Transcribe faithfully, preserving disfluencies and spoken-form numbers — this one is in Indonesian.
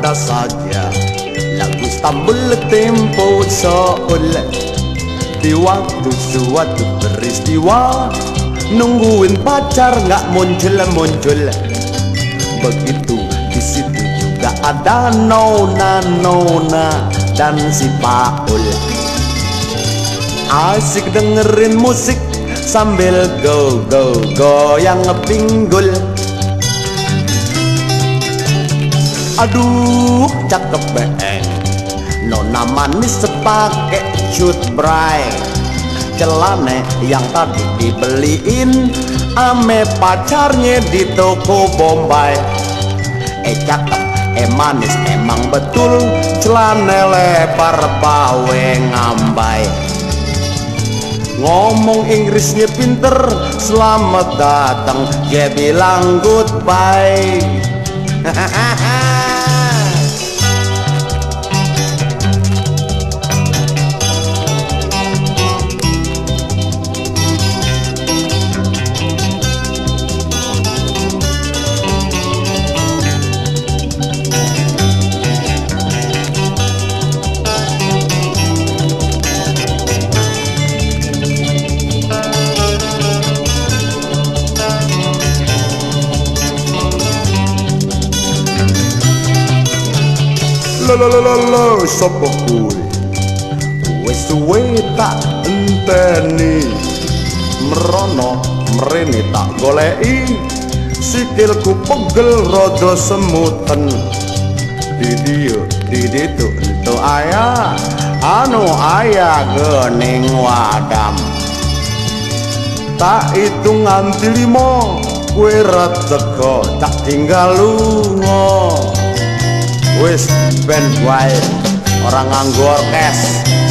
ada saja lagu Istanbul tempo Seoul. Di waktu suatu peristiwa nungguin pacar nggak muncul-muncul. Begitu di situ juga ada nona-nona dan si Paul. Asik dengerin musik sambil go-go-go yang ngepinggul. Aduh cakep beng, nona manis sepake cut bray. Celana yang tadi dibeliin ame pacarnya di toko Bombay. Eh cakep, eh manis emang betul, celana lebar pawe ngambai. Ngomong Inggrisnya pinter, selamat datang, dia bilang goodbye. Lalalala sapa kuwi wis suwe tak enteni, merono mrene tak goleki, sikilku pegel rada semuten. Didiu diditu ento aya anu aya gening wadam. Tak hitung nganti limo kowe ra teko tak tinggal lunga. Wis ben wae orang nganggo orkes.